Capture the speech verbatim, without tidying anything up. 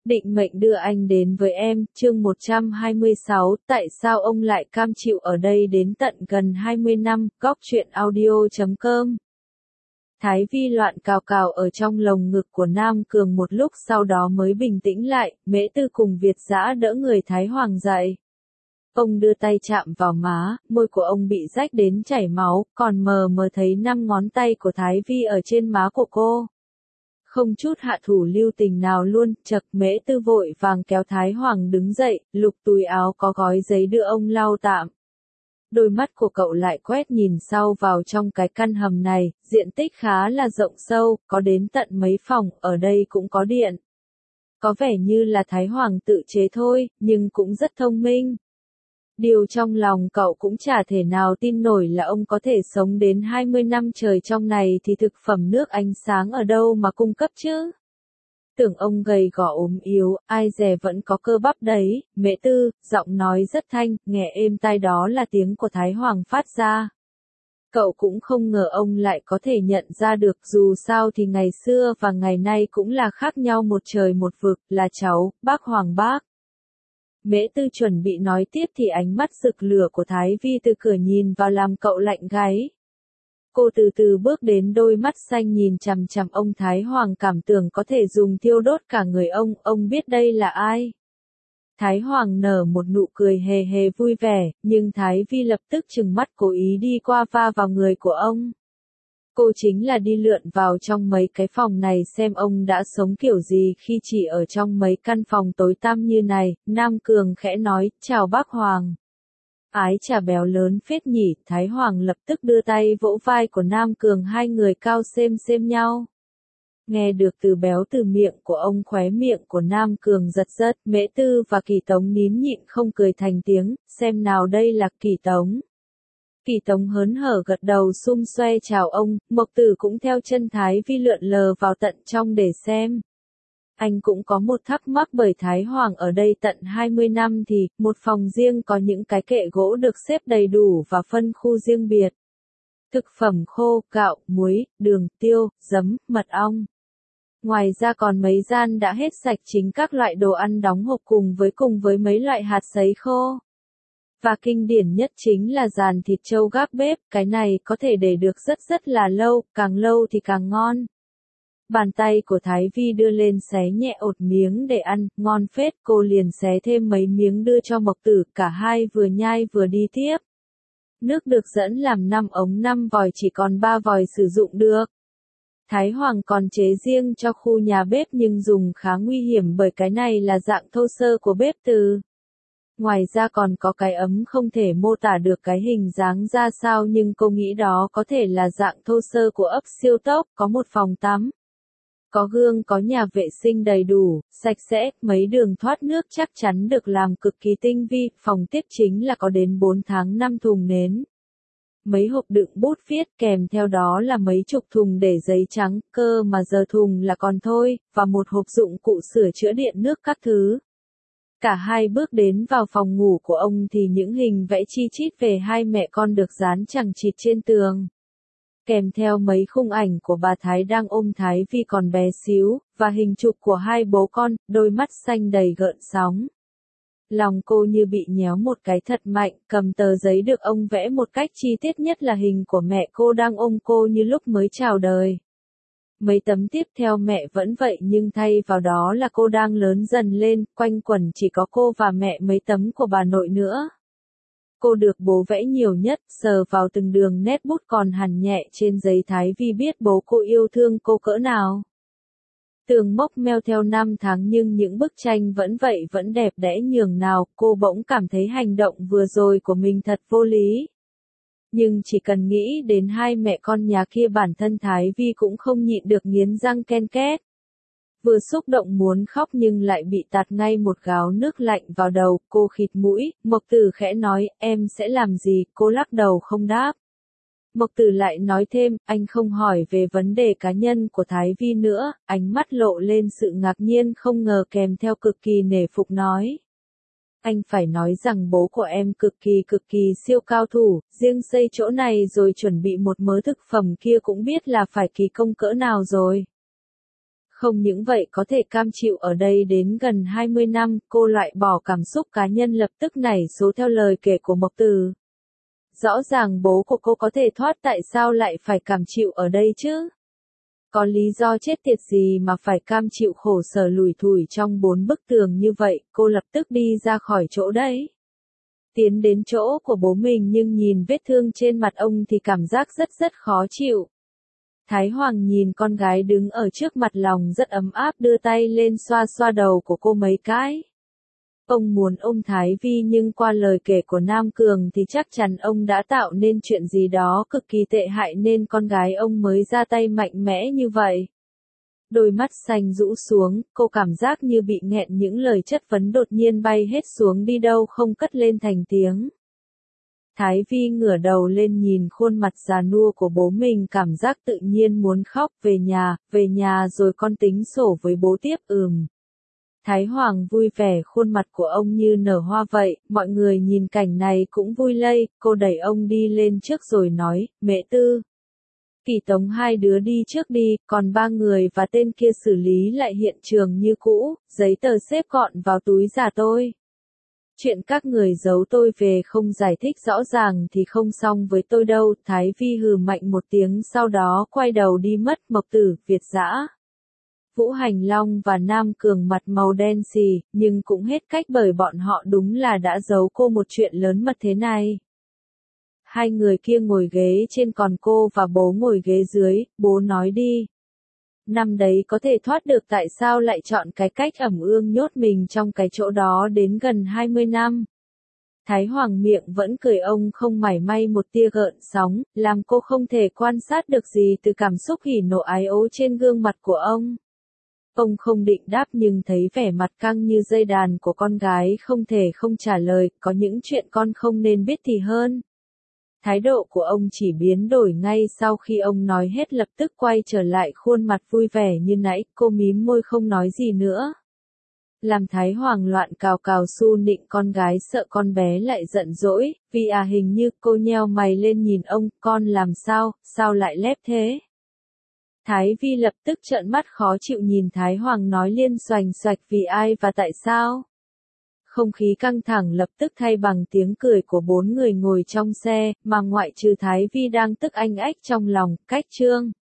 Định mệnh đưa anh đến với em, chương một trăm hai mươi sáu, tại sao ông lại cam chịu ở đây đến tận gần hai mươi năm, góc truyện audio chấm com. Thái Vi loạn cào cào ở trong lồng ngực của Nam Cường một lúc sau đó mới bình tĩnh lại, Mễ Tư cùng Việt Dã đỡ người Thái Hoàng dậy. Ông đưa tay chạm vào má, môi của ông bị rách đến chảy máu, còn mờ mờ thấy năm ngón tay của Thái Vi ở trên má của cô. Không chút hạ thủ lưu tình nào luôn, chật Mễ Tư vội vàng kéo Thái Hoàng đứng dậy, lục túi áo có gói giấy đưa ông lau tạm. Đôi mắt của cậu lại quét nhìn sau vào trong cái căn hầm này, diện tích khá là rộng sâu, có đến tận mấy phòng, ở đây cũng có điện. Có vẻ như là Thái Hoàng tự chế thôi, nhưng cũng rất thông minh. Điều trong lòng cậu cũng chả thể nào tin nổi là ông có thể sống đến hai mươi năm trời trong này thì thực phẩm nước ánh sáng ở đâu mà cung cấp chứ? Tưởng ông gầy gò ốm yếu, ai dè vẫn có cơ bắp đấy, Mễ Tư, giọng nói rất thanh, nghe êm tai đó là tiếng của Thái Hoàng phát ra. Cậu cũng không ngờ ông lại có thể nhận ra được, dù sao thì ngày xưa và ngày nay cũng là khác nhau một trời một vực, là cháu, bác Hoàng bác. Mễ Tư chuẩn bị nói tiếp thì ánh mắt rực lửa của Thái Vi từ cửa nhìn vào làm cậu lạnh gáy. Cô từ từ bước đến, đôi mắt xanh nhìn chằm chằm ông Thái Hoàng, cảm tưởng có thể dùng thiêu đốt cả người ông, ông biết đây là ai? Thái Hoàng nở một nụ cười hề hề vui vẻ, nhưng Thái Vi lập tức trừng mắt cố ý đi qua va vào người của ông. Cô chính là đi lượn vào trong mấy cái phòng này xem ông đã sống kiểu gì khi chỉ ở trong mấy căn phòng tối tăm như này. Nam Cường khẽ nói, chào bác Hoàng. Ái chà béo lớn phết nhỉ, Thái Hoàng lập tức đưa tay vỗ vai của Nam Cường, hai người cao xem xem nhau. Nghe được từ béo từ miệng của ông, khóe miệng của Nam Cường giật giật, Mễ Tư và Kỳ Tống nín nhịn không cười thành tiếng, xem nào đây là Kỳ Tống. Kỳ Tống hớn hở gật đầu xum xoe chào ông, Mộc Tử cũng theo chân Thái Vi lượn lờ vào tận trong để xem. Anh cũng có một thắc mắc, bởi Thái Hoàng ở đây tận hai mươi năm thì, một phòng riêng có những cái kệ gỗ được xếp đầy đủ và phân khu riêng biệt. Thực phẩm khô, gạo, muối, đường, tiêu, giấm, mật ong. Ngoài ra còn mấy gian đã hết sạch chính các loại đồ ăn đóng hộp cùng với cùng với mấy loại hạt sấy khô. Và kinh điển nhất chính là dàn thịt trâu gác bếp, cái này có thể để được rất rất là lâu, càng lâu thì càng ngon. Bàn tay của Thái Vi đưa lên xé nhẹ ột miếng để ăn, ngon phết, cô liền xé thêm mấy miếng đưa cho Mộc Tử, cả hai vừa nhai vừa đi tiếp. Nước được dẫn làm năm ống năm vòi, chỉ còn ba vòi sử dụng được. Thái Hoàng còn chế riêng cho khu nhà bếp nhưng dùng khá nguy hiểm bởi cái này là dạng thô sơ của bếp từ. Ngoài ra còn có cái ấm không thể mô tả được cái hình dáng ra sao, nhưng cô nghĩ đó có thể là dạng thô sơ của ấp siêu tốc, có một phòng tắm. Có gương, có nhà vệ sinh đầy đủ, sạch sẽ, mấy đường thoát nước chắc chắn được làm cực kỳ tinh vi, phòng tiếp chính là có đến bốn tháng năm thùng nến. Mấy hộp đựng bút viết, kèm theo đó là mấy chục thùng để giấy trắng, cơ mà giờ thùng là còn thôi, và một hộp dụng cụ sửa chữa điện nước các thứ. Cả hai bước đến vào phòng ngủ của ông thì những hình vẽ chi chít về hai mẹ con được dán chằng chịt trên tường. Kèm theo mấy khung ảnh của bà Thái đang ôm Thái Vi còn bé xíu, và hình chụp của hai bố con, đôi mắt xanh đầy gợn sóng. Lòng cô như bị nhéo một cái thật mạnh, cầm tờ giấy được ông vẽ một cách chi tiết nhất là hình của mẹ cô đang ôm cô như lúc mới chào đời. Mấy tấm tiếp theo mẹ vẫn vậy nhưng thay vào đó là cô đang lớn dần lên, quanh quẩn chỉ có cô và mẹ, mấy tấm của bà nội nữa. Cô được bố vẽ nhiều nhất, sờ vào từng đường nét bút còn hằn nhẹ trên giấy. Thái Vi biết bố cô yêu thương cô cỡ nào. Tường mốc meo theo năm tháng nhưng những bức tranh vẫn vậy, vẫn đẹp đẽ nhường nào, cô bỗng cảm thấy hành động vừa rồi của mình thật vô lý. Nhưng chỉ cần nghĩ đến hai mẹ con nhà kia, bản thân Thái Vi cũng không nhịn được nghiến răng ken két. Vừa xúc động muốn khóc nhưng lại bị tạt ngay một gáo nước lạnh vào đầu, cô khịt mũi, Mộc Tử khẽ nói, em sẽ làm gì, cô lắc đầu không đáp. Mộc Tử lại nói thêm, anh không hỏi về vấn đề cá nhân của Thái Vi nữa, ánh mắt lộ lên sự ngạc nhiên không ngờ kèm theo cực kỳ nể phục nói. Anh phải nói rằng bố của em cực kỳ cực kỳ siêu cao thủ, riêng xây chỗ này rồi chuẩn bị một mớ thực phẩm kia cũng biết là phải kỳ công cỡ nào rồi. Không những vậy có thể cam chịu ở đây đến gần hai mươi năm, cô loại bỏ cảm xúc cá nhân lập tức nảy số theo lời kể của Mộc Từ. Rõ ràng bố của cô có thể thoát, tại sao lại phải cam chịu ở đây chứ? Có lý do chết tiệt gì mà phải cam chịu khổ sở lủi thủi trong bốn bức tường như vậy, cô lập tức đi ra khỏi chỗ đấy. Tiến đến chỗ của bố mình nhưng nhìn vết thương trên mặt ông thì cảm giác rất rất khó chịu. Thái Hoàng nhìn con gái đứng ở trước mặt lòng rất ấm áp, đưa tay lên xoa xoa đầu của cô mấy cái. Ông muốn ôm Thái Vi nhưng qua lời kể của Nam Cường thì chắc chắn ông đã tạo nên chuyện gì đó cực kỳ tệ hại nên con gái ông mới ra tay mạnh mẽ như vậy. Đôi mắt xanh rũ xuống, cô cảm giác như bị nghẹn, những lời chất vấn đột nhiên bay hết xuống đi đâu không cất lên thành tiếng. Thái Vi ngửa đầu lên nhìn khuôn mặt già nua của bố mình, cảm giác tự nhiên muốn khóc. Về nhà, về nhà rồi con tính sổ với bố tiếp. Ừm. Thái Hoàng vui vẻ, khuôn mặt của ông như nở hoa vậy, mọi người nhìn cảnh này cũng vui lây, cô đẩy ông đi lên trước rồi nói, mẹ Tư. Kỳ Tống hai đứa đi trước đi, còn ba người và tên kia xử lý lại hiện trường như cũ, giấy tờ xếp gọn vào túi giả tôi. Chuyện các người giấu tôi về không giải thích rõ ràng thì không xong với tôi đâu. Thái Vi hừ mạnh một tiếng sau đó quay đầu đi mất. Mộc Tử, Việt Dã, Vũ Hành Long và Nam Cường mặt màu đen xì, nhưng cũng hết cách bởi bọn họ đúng là đã giấu cô một chuyện lớn mật thế này. Hai người kia ngồi ghế trên còn cô và bố ngồi ghế dưới, bố nói đi. Năm đấy có thể thoát được, tại sao lại chọn cái cách ẩm ương nhốt mình trong cái chỗ đó đến gần hai mươi năm? Thái Hoàng miệng vẫn cười, ông không mảy may một tia gợn sóng, làm cô không thể quan sát được gì từ cảm xúc hỉ nộ ái ố trên gương mặt của ông. Ông không định đáp nhưng thấy vẻ mặt căng như dây đàn của con gái không thể không trả lời, có những chuyện con không nên biết thì hơn. Thái độ của ông chỉ biến đổi ngay sau khi ông nói hết, lập tức quay trở lại khuôn mặt vui vẻ như nãy, cô mím môi không nói gì nữa. Làm Thái Hoàng loạn cào cào su nịnh con gái, sợ con bé lại giận dỗi, vì à hình như cô nheo mày lên nhìn ông, con làm sao, sao lại lép thế? Thái Vi lập tức trợn mắt khó chịu nhìn Thái Hoàng nói liên xoành xoạch, vì ai và tại sao? Không khí căng thẳng lập tức thay bằng tiếng cười của bốn người ngồi trong xe, mà ngoại trừ Thái Vi đang tức anh ách trong lòng, cách Trương